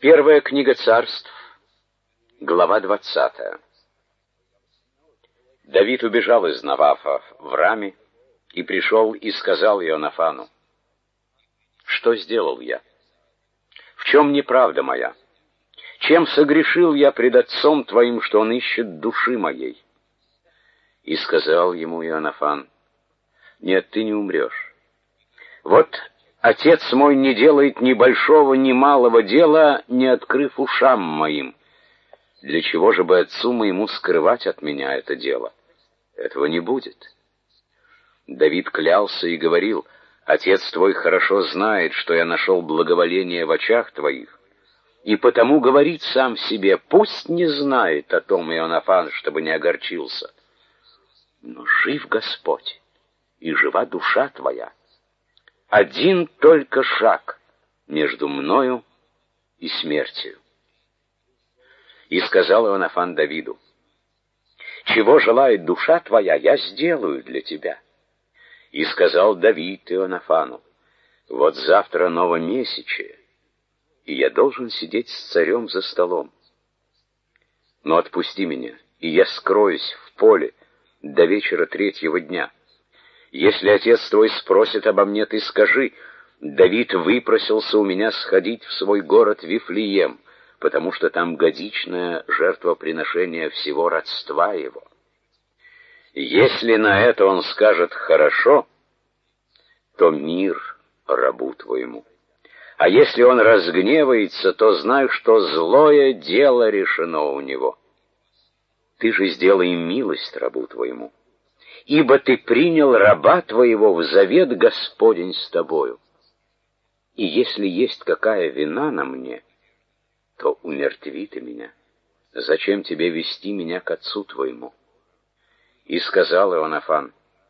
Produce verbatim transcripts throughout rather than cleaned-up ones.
Первая книга Царств, глава двадцатая. Давид убежал из Навафа в Раме и пришел и сказал Ионафану: «Что сделал я? В чем неправда моя? Чем согрешил я пред отцом твоим, что он ищет души моей?» И сказал ему Ионафан: «Нет, ты не умрешь. Вот отец мой не делает ни большого, ни малого дела, не открыв ушам моим. Для чего же бы отцу моему скрывать от меня это дело? Этого не будет». Давид клялся и говорил: «Отец твой хорошо знает, что я нашел благоволение в очах твоих, и потому говорит сам себе: пусть не знает о том Ионафан, чтобы не огорчился. Но жив Господь, и жива душа твоя. Один только шаг между мною и смертью». И сказал Ионафан Давиду: «Чего желает душа твоя, я сделаю для тебя». И сказал Давид Ионафану: «Вот завтра новомесячие, и я должен сидеть с царем за столом. Но отпусти меня, и я скроюсь в поле до вечера третьего дня. Если отец твой спросит обо мне, ты скажи: Давид выпросился у меня сходить в свой город Вифлеем, потому что там годичное жертвоприношение всего родства его. Если на это он скажет: хорошо, то мир рабу твоему. А если он разгневается, то знай, что злое дело решено у него. Ты же сделай милость рабу твоему, ибо ты принял раба твоего в завет Господень с тобою. И если есть какая вина на мне, то умертви ты меня. Зачем тебе вести меня к отцу твоему?» И сказал Ионафан: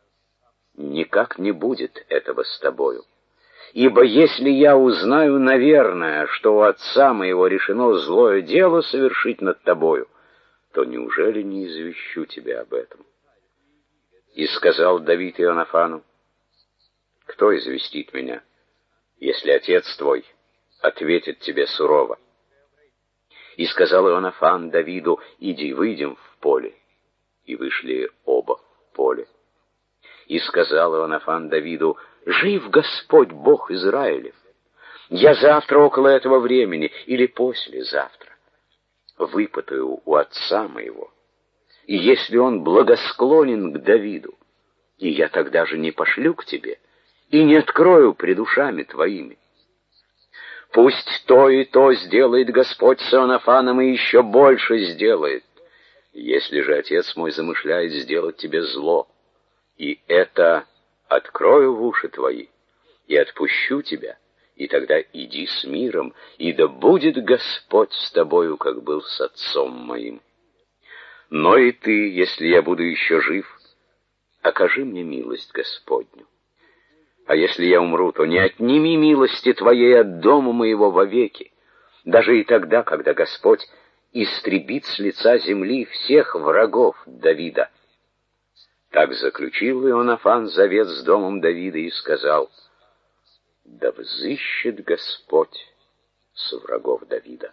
«Никак не будет этого с тобою. Ибо если я узнаю, наверное, что у отца моего решено злое дело совершить над тобою, то неужели не извещу тебя об этом?» И сказал Давид Ионафану: «Кто известит меня, если отец твой ответит тебе сурово?» И сказал Ионафан Давиду: «Иди, выйдем в поле». И вышли оба в поле. И сказал Ионафан Давиду: «Жив Господь, Бог Израилев! Я завтра около этого времени или послезавтра выпытаю у отца моего, и если он благосклонен к Давиду, и я тогда же не пошлю к тебе и не открою пред ушами твоими. Пусть то и то сделает Господь с Ионафаном, и еще больше сделает. Если же отец мой замышляет сделать тебе зло, и это открою в уши твои, и отпущу тебя, и тогда иди с миром, и да будет Господь с тобою, как был с отцом моим. Но и ты, если я буду еще жив, окажи мне милость Господню. А если я умру, то не отними милости твоей от дома моего вовеки, даже и тогда, когда Господь истребит с лица земли всех врагов Давида». Так заключил Ионафан завет с домом Давида и сказал: «Да взыщет Господь с врагов Давида».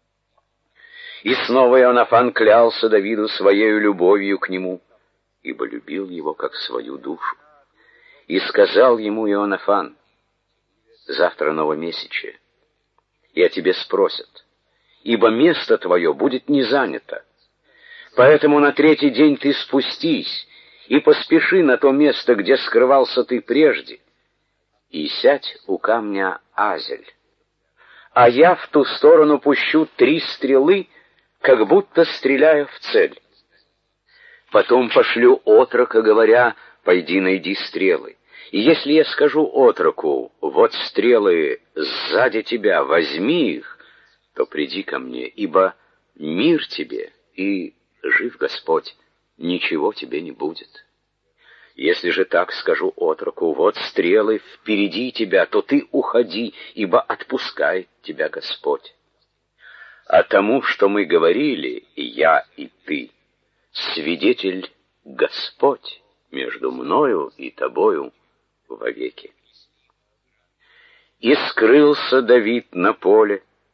И снова Ионафан клялся Давиду своею любовью к нему, ибо любил его как свою душу. И сказал ему Ионафан: «Завтра новомесячие, и о тебе спросят, ибо место твое будет не занято. Поэтому на третий день ты спустись и поспеши на то место, где скрывался ты прежде, и сядь у камня Азель. А я в ту сторону пущу три стрелы, как будто стреляя в цель. Потом пошлю отрока, говоря: пойди найди стрелы. И если я скажу отроку: вот стрелы сзади тебя, возьми их, то приди ко мне, ибо мир тебе, и жив Господь, ничего тебе не будет. Если же так скажу отроку: вот стрелы впереди тебя, то ты уходи, ибо отпускает тебя Господь. А тому, что мы говорили, я и ты, свидетель Господь между мною и тобою вовеки». И скрылся Давид на поле,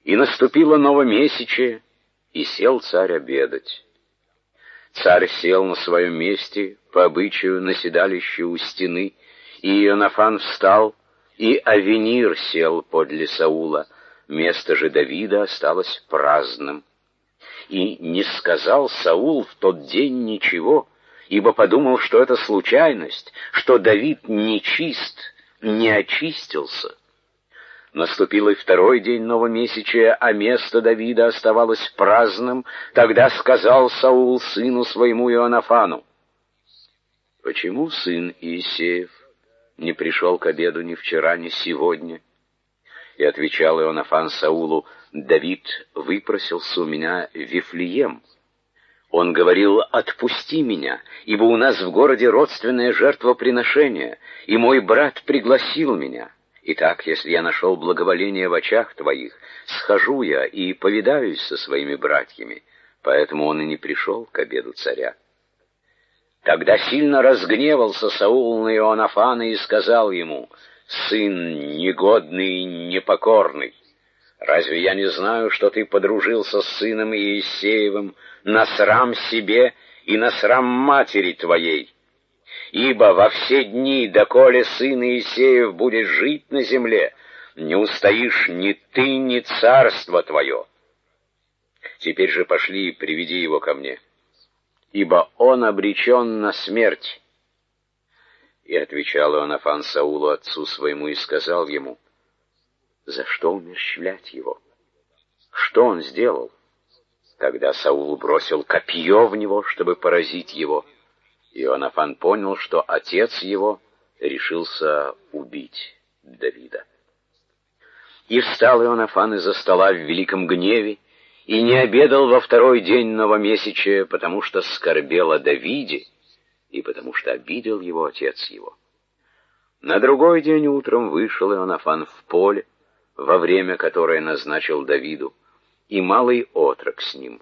И наступило новомесячие, и сел царь обедать. Царь сел на своем месте, по обычаю на седалище у стены, и Ионафан встал, и Авенир сел подле Саула, место же Давида осталось праздным. И не сказал Саул в тот день ничего, ибо подумал, что это случайность, что Давид нечист, не очистился. Наступил и второй день новомесячия, а место Давида оставалось праздным. Тогда сказал Саул сыну своему Ионафану: «Почему сын Иисеев не пришел к обеду ни вчера, ни сегодня?» И отвечал Ионафан Саулу: «Давид выпросился у меня в Вифлеем. Он говорил: отпусти меня, ибо у нас в городе родственное жертвоприношение, и мой брат пригласил меня. Итак, если я нашел благоволение в очах твоих, схожу я и повидаюсь со своими братьями». Поэтому он и не пришел к обеду царя. Тогда сильно разгневался Саул на Ионафана и сказал ему: «Сын негодный и непокорный, разве я не знаю, что ты подружился с сыном Иисеевым на срам себе и на срам матери твоей? Ибо во все дни, доколе сын Иисеев будет жить на земле, не устоишь ни ты, ни царство твое. Теперь же пошли и приведи его ко мне, ибо он обречен на смерть». И отвечал Ионафан Саулу отцу своему и сказал ему: «За что умерщвлять его? Что он сделал?» Тогда Саул бросил копье в него, чтобы поразить его. Ионафан понял, что отец его решился убить Давида. И встал Ионафан из-за стола в великом гневе, и не обедал во второй день новомесячия, потому что скорбел о Давиде, и потому что обидел его отец его. На другой день утром вышел Ионафан в поле, во время которое назначил Давиду, и малый отрок с ним.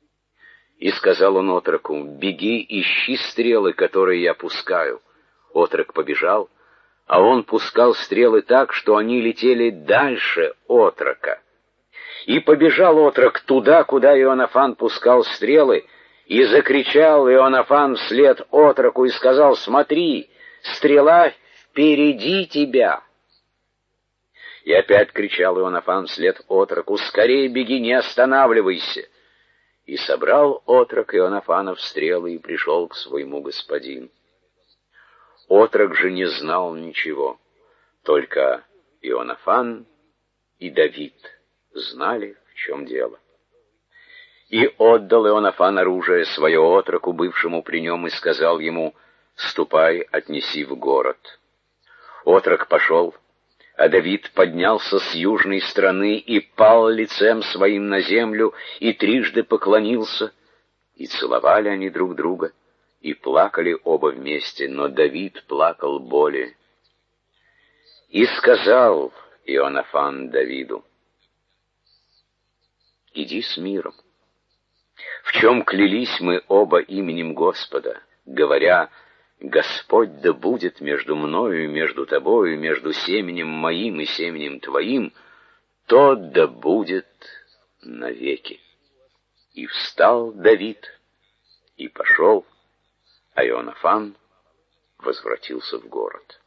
И сказал он отроку: «Беги, ищи стрелы, которые я пускаю». Отрок побежал, а он пускал стрелы так, что они летели дальше отрока. И побежал отрок туда, куда Ионафан пускал стрелы, и закричал Ионафан вслед отроку и сказал: «Смотри, стрела впереди тебя». И опять кричал Ионафан вслед отроку: «Скорее беги, не останавливайся». И собрал отрок Ионафанов стрелы и пришел к своему господину. Отрок же не знал ничего, только Ионафан и Давид знали, в чем дело. И отдал Ионафан оружие свое отроку, бывшему при нем, и сказал ему: «Ступай, отнеси в город». Отрок пошел, а Давид поднялся с южной стороны и пал лицем своим на землю, и трижды поклонился, и целовали они друг друга, и плакали оба вместе, но Давид плакал более. И сказал Ионафан Давиду: «Иди с миром. В чем клялись мы оба именем Господа, говоря: Господь да будет между мною и между тобою, между семенем моим и семенем твоим, то да будет навеки». И встал Давид и пошел, а Ионафан возвратился в город.